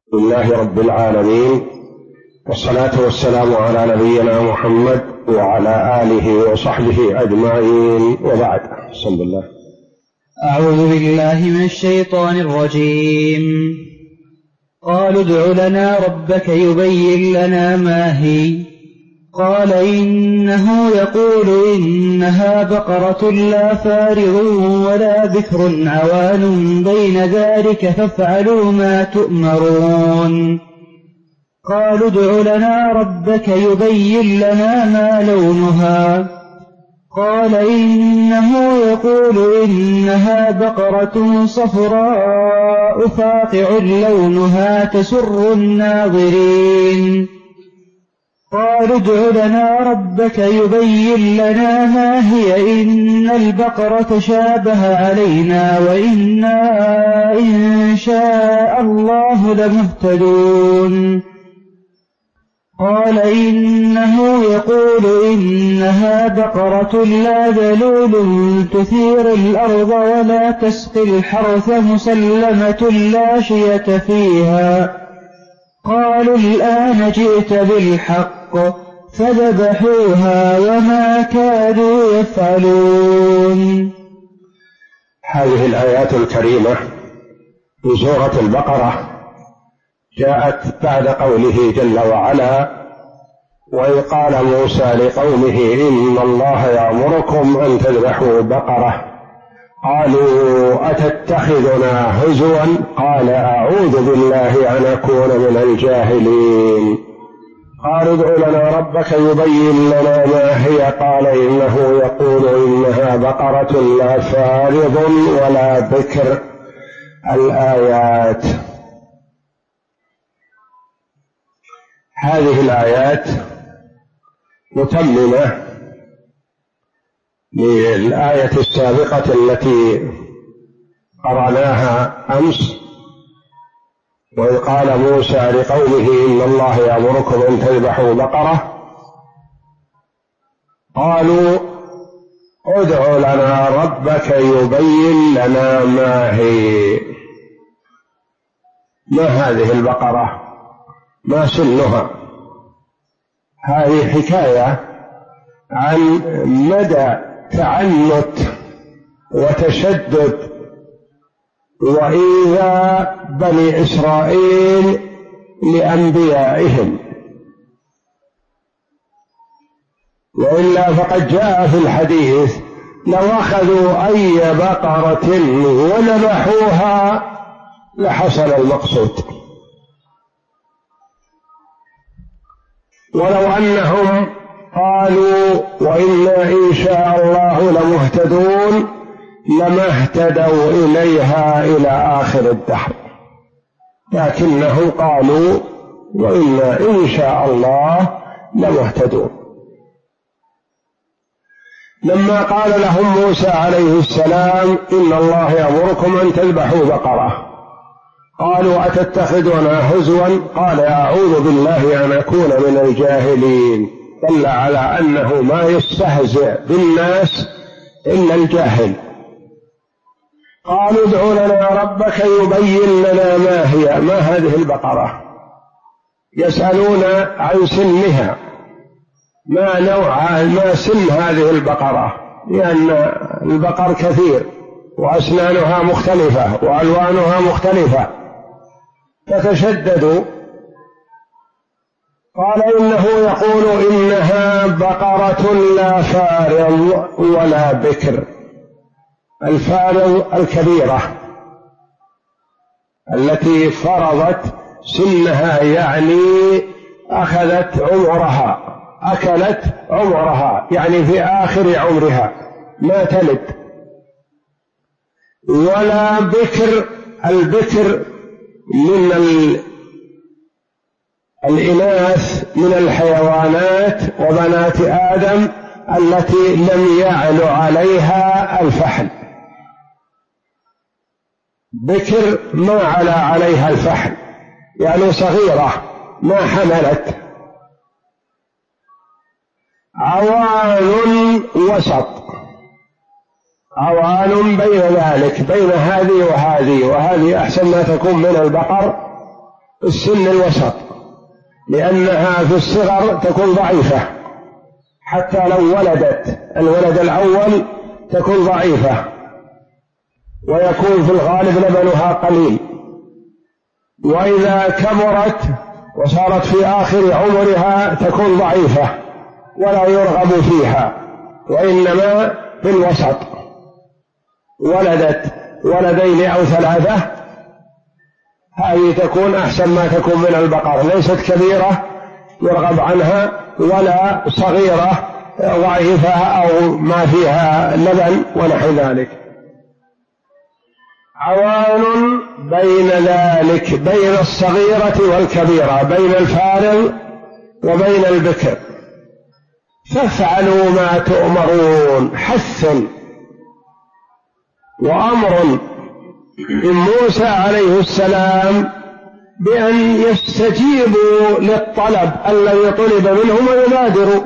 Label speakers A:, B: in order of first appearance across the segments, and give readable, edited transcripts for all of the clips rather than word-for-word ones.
A: لله رب العالمين، والصلاة والسلام على نبينا محمد وعلى آله وصحبه أجمعين، وبعد. بسم الله.
B: أعوذ بالله من الشيطان الرجيم. قالوا ادع لنا ربك يبين لنا ما هي. قال إنه يقول إنها بقرة لا فارغ ولا بكر عوان بين ذلك فافعلوا ما تؤمرون. قالوا ادع لنا ربك يبين لنا ما لونها. قال إنه يقول إنها بقرة صفراء فاقع لونها تسر الناظرين. قالوا ادع لنا ربك يبين لنا ما هي إن البقرة شابه علينا وإنا إن شاء الله لمهتدون. قال إنه يقول إنها بقرة لا ذلول تثير الأرض ولا تسقي الحرث مسلمة لا شية فيها. قالوا الآن جئت بالحق فذبحوها وما كادوا يفعلون.
A: هذه الآيات الكريمة في سورة البقرة جاءت بعد قوله جل وعلا: وإذ قال موسى لقومه إن الله يأمركم أن تذبحوا بقرة قالوا أتتخذنا هزوا قال أعوذ بالله أن أكون من الجاهلين. قالوا ادع لنا ربك يبين لنا ما هي. قال إنه يقول إنها بقرة لا فارض ولا بكر. الآيات. هذه الآيات متممة للآية السابقة التي قرأناها أمس: وإذ قال موسى لقومه إن الله يأمركم أن تذبحوا بقرة قالوا ادع لنا ربك يبين لنا ما هي. ما هذه البقرة؟ ما سنها؟ هذه حكاية عن مدى تعنت وتشدد وإيذاء بني إسرائيل لأنبيائهم، وإلا فقد جاء في الحديث: لو أخذوا أي بقرة وذبحوها لحصل المقصود. ولو أنهم قالوا وإنا إن شاء الله لمهتدون لما اهتدوا إليها إلى آخر الدهر، لكنهم قالوا وإنا إن شاء الله لمهتدون. لما قال لهم موسى عليه السلام إن الله يأمركم أن تذبحوا بقرة قالوا أتتخذنا هزوا قال أعوذ بالله أن أكون من الجاهلين. دل على أنه ما يستهزئ بالناس إلا الجاهل. قالوا ادع لنا ربك يبين لنا ما هي. ما هذه البقرة؟ يسألون عن سنها، ما نوع ما سن هذه البقرة، لأن البقر كثير وأسنانها مختلفة وألوانها مختلفة، فتشددوا. قال إنه يقول إنها بقرة لا فارض ولا بكر. الفارض الكبيرة التي فرضت سنها، يعني أخذت عمرها، أكلت عمرها، يعني في آخر عمرها ما تلد. ولا بكر. البكر من الإناث من الحيوانات وبنات آدم التي لم يعل عليها الفحل. بكر ما علا عليها الفحل، يعني صغيرة ما حملت. عوان وسط، عوان بين ذلك، بين هذه وهذه، وهذه أحسن ما تكون من البقر السن الوسط، لأنها في الصغر تكون ضعيفة، حتى لو ولدت الولد الأول تكون ضعيفة، ويكون في الغالب لبنها قليل. وإذا كبرت وصارت في آخر عمرها تكون ضعيفة ولا يرغب فيها، وإنما في الوسط. ولدت ولدين أو ثلاثة هذه تكون أحسن ما تكون من البقر، ليست كبيرة يرغب عنها ولا صغيرة ضعيفة أو ما فيها لبن ونحو ذلك. عوان بين ذلك، بين الصغيرة والكبيرة، بين الفارغ وبين البكر. فافعلوا ما تؤمرون، حث وأمر من موسى عليه السلام بأن يستجيبوا للطلب الذي طلب منهم ويبادروا.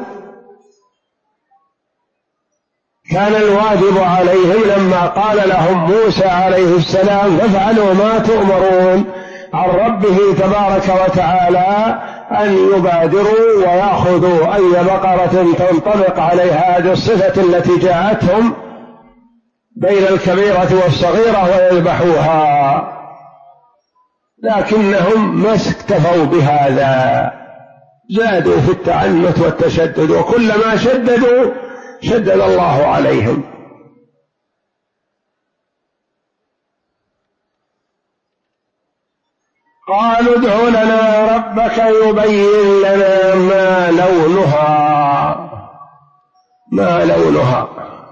A: كان الواجب عليهم لما قال لهم موسى عليه السلام فافعلوا ما تؤمرون عن ربه تبارك وتعالى أن يبادروا ويأخذوا أي بقرة تنطبق عليها هذه الصفة التي جاءتهم بين الكبيرة والصغيرة ويذبحوها، لكنهم ما اكتفوا بهذا، زادوا في التعنت والتشدد، وكلما شددوا شدد الله عليهم. قالوا ادع لنا ربك يبين لنا ما لونها.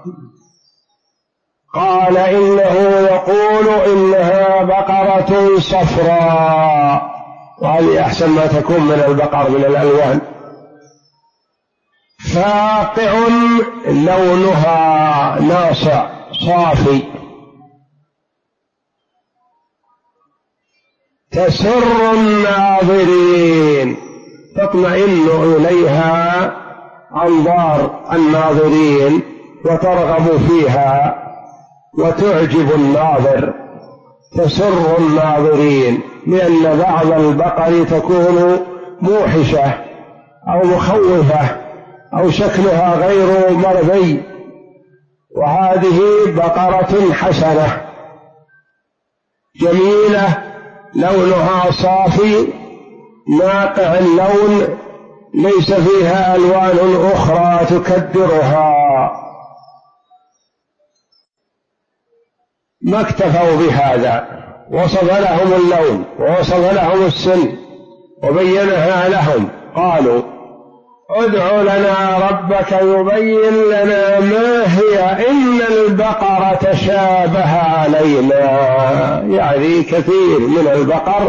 A: قال إنه يقول إنها بقرة صفراء، وهذه أحسن ما تكون من البقر من الألوان، فاقع لونها ناصع صافي، تسر الناظرين، تطمئن إليها أنظار الناظرين وترغب فيها وتعجب الناظر، تسر الناظرين، لأن بعض البقر تكون موحشة أو مخوفة أو شكلها غير مرضي، وهذه بقرة حسنة جميلة لونها صافي ناقع اللون، ليس فيها ألوان أخرى تكدرها. ما اكتفوا بهذا، وصف لهم اللون ووصف لهم السن وبينها لهم. قالوا ادع لنا ربك يبين لنا ما هي إن البقرة تشابه علينا، يعني كثير من البقر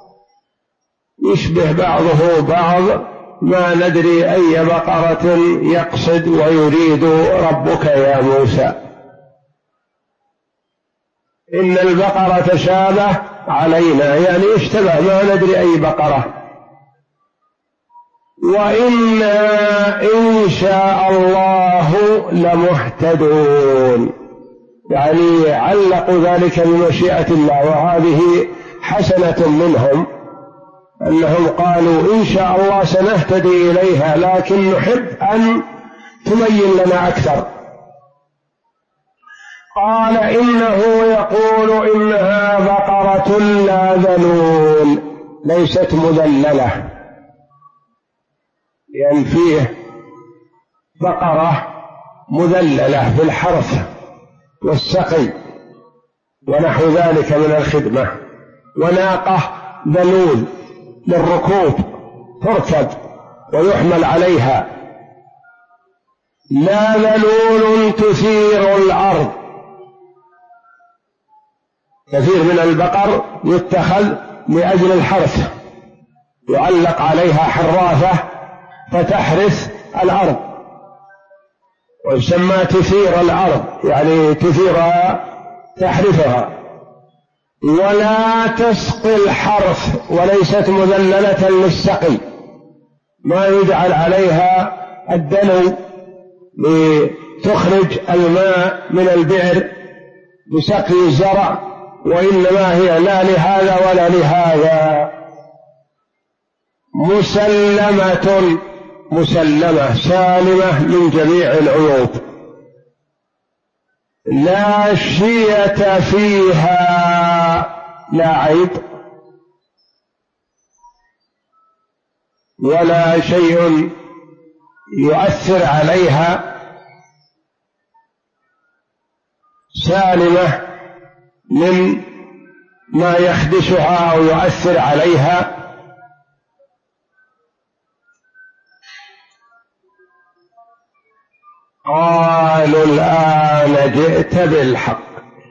A: يشبه بعضه بعض، ما ندري أي بقرة يقصد ويريد ربك يا موسى. إن البقرة تشابه علينا يعني اشتبه، ما ندري أي بقرة، وإنا إن شاء الله لمهتدون، يعني علقوا ذلك بمشيئة الله، وهذه حسنة منهم أنهم قالوا إن شاء الله سنهتدي إليها، لكن نحب أن تبين لنا أكثر. قال إنه يقول إنها بقرة لا ذلول، ليست مذللة، لأن فيه بقرة مذللة في الحرث والسقي ونحو ذلك من الخدمة، وناقة ذلول للركوب تركب ويحمل عليها، لا ذلول تثير الأرض. كثير من البقر يتخذ لأجل الحرث، يعلق عليها حراثة فتحرث الأرض، ويسمى تثير الأرض، يعني تثيرها تحرثها. ولا تسقي الحرث، وليست مذللة للسقي، ما يجعل عليها الدلو لتخرج الماء من البئر بسقي الزرع، وإنما هي لا لهذا ولا لهذا، مسلمة سالمة من جميع العيوب، لا شية فيها، لا عيب ولا شيء يؤثر عليها، سالمة من ما يخدشها أو يؤثر عليها. قالوا الآن جئت بالحق،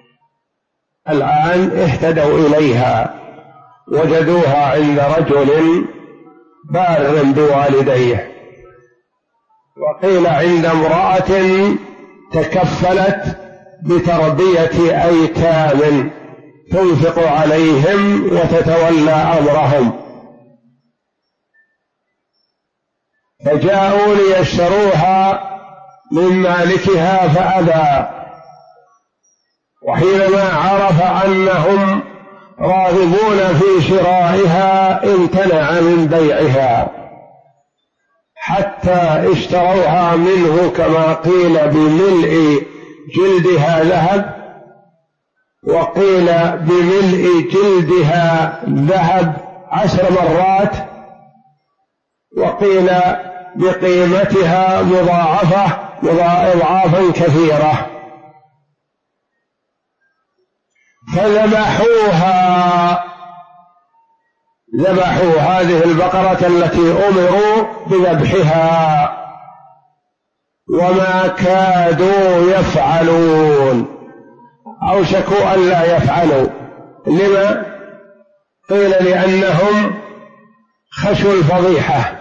A: الآن اهتدوا إليها، وجدوها عند رجل بار بوالديه، وقيل عند امرأة تكفلت بتربية أيتام تنفق عليهم وتتولى أمرهم، فجاءوا ليشتروها من مالكها فأبى، وحينما عرف أنهم راغبون في شرائها امتنع من بيعها حتى اشتروها منه كما قيل بملء جلدها ذهب، وقيل بملء جلدها ذهب 10 مرات، وقيل بقيمتها مضاعفة أضعافا كثيرة. ذبحوا هذه البقرة التي أمروا بذبحها، وما كادوا يفعلون، أوشكوا أن لا يفعلوا. لما؟ قيل لأنهم خشوا الفضيحة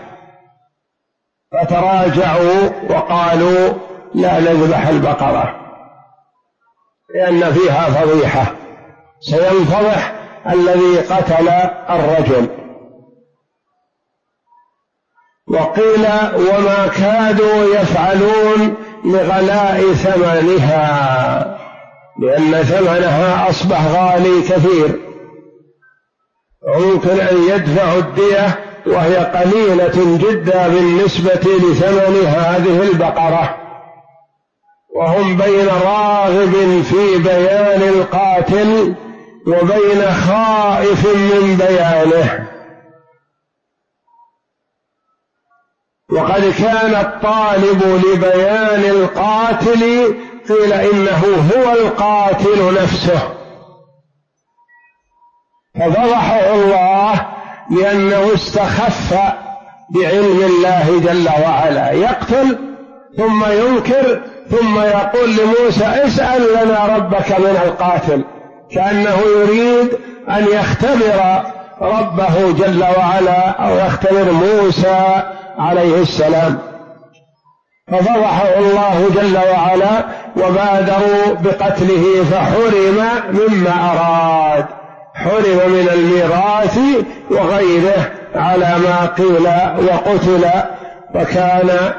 A: فتراجعوا وقالوا لا نذبح البقرة لأن فيها فضيحة، سينفضح الذي قتل الرجل. وقيل وما كادوا يفعلون لغلاء ثمنها، لأن ثمنها أصبح غالي كثير، وممكن أن يدفعوا الدية وهي قليلة جدا بالنسبة لثمن هذه البقرة، وهم بين راغب في بيان القاتل وبين خائف من بيانه. وقد كان الطالب لبيان القاتل قيل إنه هو القاتل نفسه، ففضحه الله لأنه استخف بعلم الله جل وعلا، يقتل ثم ينكر ثم يقول لموسى اسأل لنا ربك من القاتل، كأنه يريد أن يختبر ربه جل وعلا أو يختبر موسى عليه السلام. ففضحه الله جل وعلا وبادروا بقتله، فحرم مما أراد، حرم من الميراث وغيره على ما قيل وقتل. فكان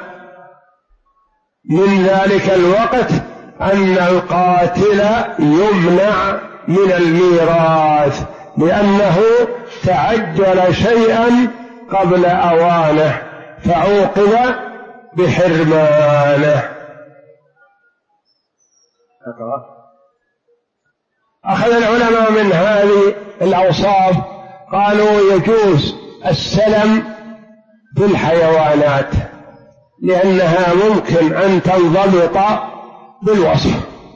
A: من ذلك الوقت أن القاتل يمنع من الميراث لأنه تعجل شيئا قبل أوانه فعوقب بحرمانه. أخذ العلماء من هذه الأوصاف قالوا يجوز السلم في الحيوانات لأنها ممكن أن تنضبط بالوصف،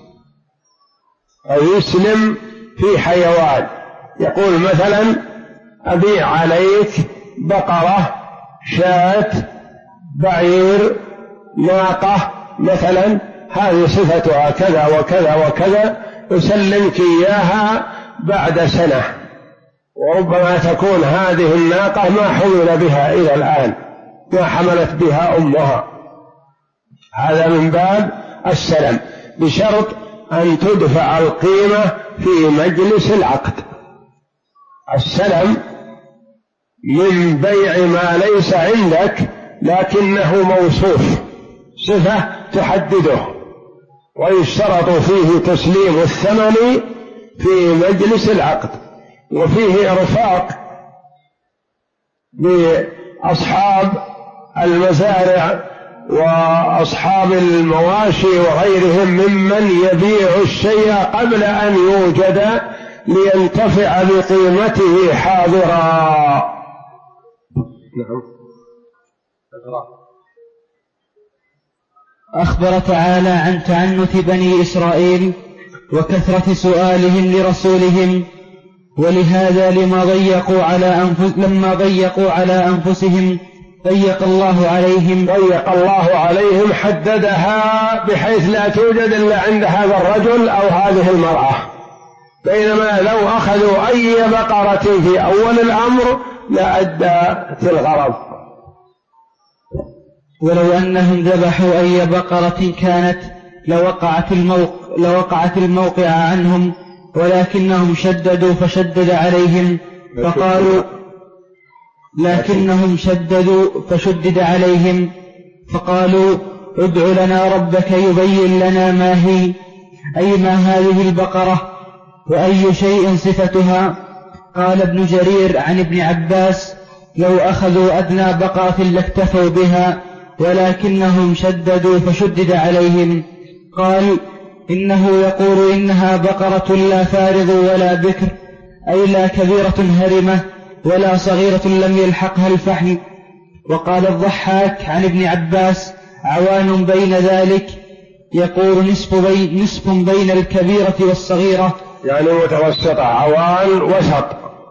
A: أو يسلم في حيوان، يقول مثلا أبيع عليك بقرة، شاة، بعير، ناقة مثلا، هذه صفتها كذا وكذا وكذا، يسلمك إياها بعد سنة، وربما تكون هذه الناقة ما حمل بها إلى الآن، ما حملت بها أمها. هذا من باب السلم، بشرط أن تدفع القيمة في مجلس العقد. السلم من بيع ما ليس عندك لكنه موصوف، صفة تحدده، ويشترط فيه تسليم الثمن في مجلس العقد، وفيه إرفاق أصحاب المزارع وأصحاب المواشي وغيرهم ممن يبيع الشيء قبل أن يوجد لينتفع بقيمته حاضرا.
B: أخبر تعالى عن تعنت بني إسرائيل وكثرة سؤالهم لرسولهم، ولهذا لما ضيقوا على أنفسهم ضيق الله عليهم حددها بحيث لا توجد إلا عند هذا الرجل أو هذه المرأة، بينما لو أخذوا أي بقرة في أول الأمر لأدت الغرض. ولو أنهم ذبحوا أي بقرة كانت لوقعت الموقع عنهم، ولكنهم شددوا فشدد عليهم فقالوا ادع لنا ربك يبين لنا ما هي، أي ما هذه البقرة وأي شيء صفتها. قال ابن جرير عن ابن عباس لو أخذوا أدنى بقرة لاكتفوا بها، ولكنهم شددوا فشدد عليهم. قال إنه يقول إنها بقرة لا فارض ولا بكر، أي لا كبيرة هرمة ولا صغيرة لم يلحقها الفحل. وقال الضحاك عن ابن عباس عوان بين ذلك، يقول نصف بين الكبيرة والصغيرة،
A: يعني متوسطة، عوان وسط،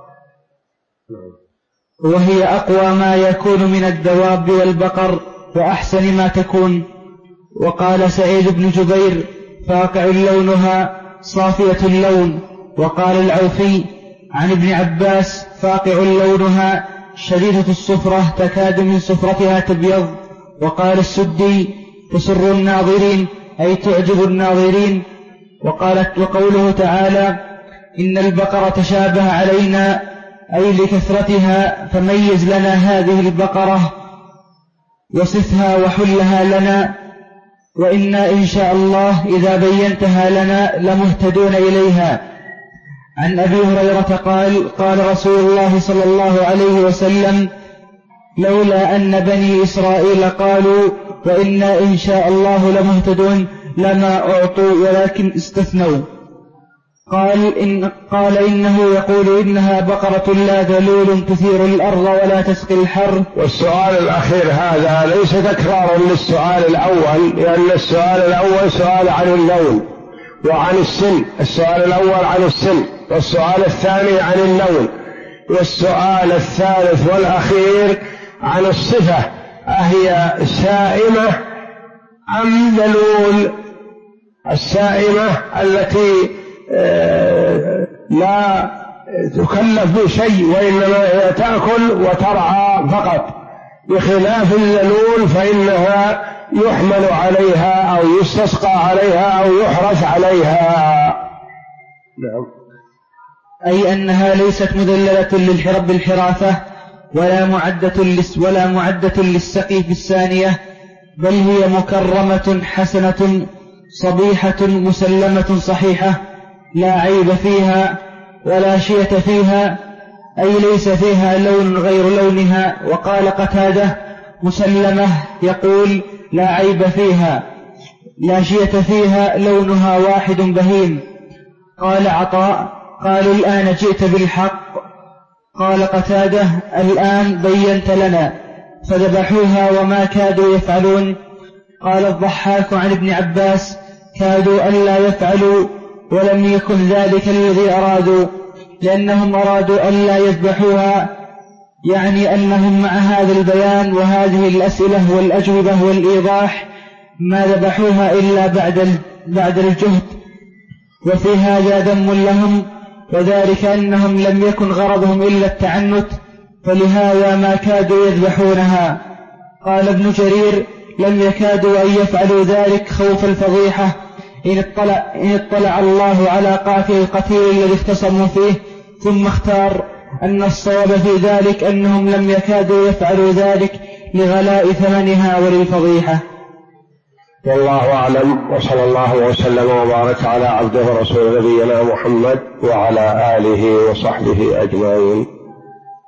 B: وهي أقوى ما يكون من الدواب والبقر وأحسن ما تكون. وقال سعيد بن جبير فاقع لونها صافية اللون. وقال العوفي عن ابن عباس فاقع لونها شديدة الصفرة تكاد من صفرتها تبيض. وقال السدي تسر الناظرين، أي تعجب الناظرين. وقوله تعالى إن البقرة تشابه علينا، أي لكثرتها، فميز لنا هذه البقرة وصفها وحلها لنا، وإنا إن شاء الله إذا بينتها لنا لمهتدون إليها. عن أبي هريرة قال رسول الله صلى الله عليه وسلم لولا أن بني إسرائيل قالوا وإنا إن شاء الله لمهتدون لما أعطوا ولكن استثنوا. قال إنه يقول إنها بقرة لا ذلول تثير الأرض ولا تسقي الحر.
A: والسؤال الأخير هذا ليس تكرارا للسؤال الأول، لأن السؤال الأول سؤال عن اللون وعن السن، السؤال الأول عن السن، والسؤال الثاني عن اللون، والسؤال الثالث والأخير عن الصفة، أهي سائمة أم ذلول؟ السائمة التي لا تكلف بشيء وإنما هي تأكل وترعى فقط، بخلاف الذلول فإنها يحمل عليها أو يستسقى عليها أو يحرث عليها.
B: نعم. أي أنها ليست مذللة بالحراثة ولا معدة للسقي في الثانية، بل هي مكرمة حسنة صبيحة مسلمة صحيحة لا عيب فيها ولا شية فيها، أي ليس فيها لون غير لونها. وقال قتادة مسلمة يقول لا عيب فيها لا شية فيها لونها واحد بهيم. قال عطاء قالوا الآن جئت بالحق. قال قتادة الآن بينت لنا، فذبحوها وما كادوا يفعلون. قال الضحاك عن ابن عباس كادوا ألا يفعلوا، ولم يكن ذلك الذي أرادوا، لأنهم أرادوا ألا يذبحوها، يعني أنهم مع هذا البيان وهذه الأسئلة والأجوبة والإيضاح ما ذبحوها إلا بعد الجهد، وفي هذا ذم لهم، وذلك أنهم لم يكن غرضهم إلا التعنت، فلهذا ما كادوا يذبحونها. قال ابن جرير لم يكادوا أن يفعلوا ذلك خوف الفضيحة إن اطلع الله على قاتل القتيل الذي اختصموا فيه، ثم اختار أن الصواب في ذلك أنهم لم يكادوا يفعلوا ذلك لغلاء ثمنها وللفضيحة.
A: والله أعلم، وصلى الله وسلم وبارك على عبده ورسوله نبينا محمد وعلى آله وصحبه أجمعين.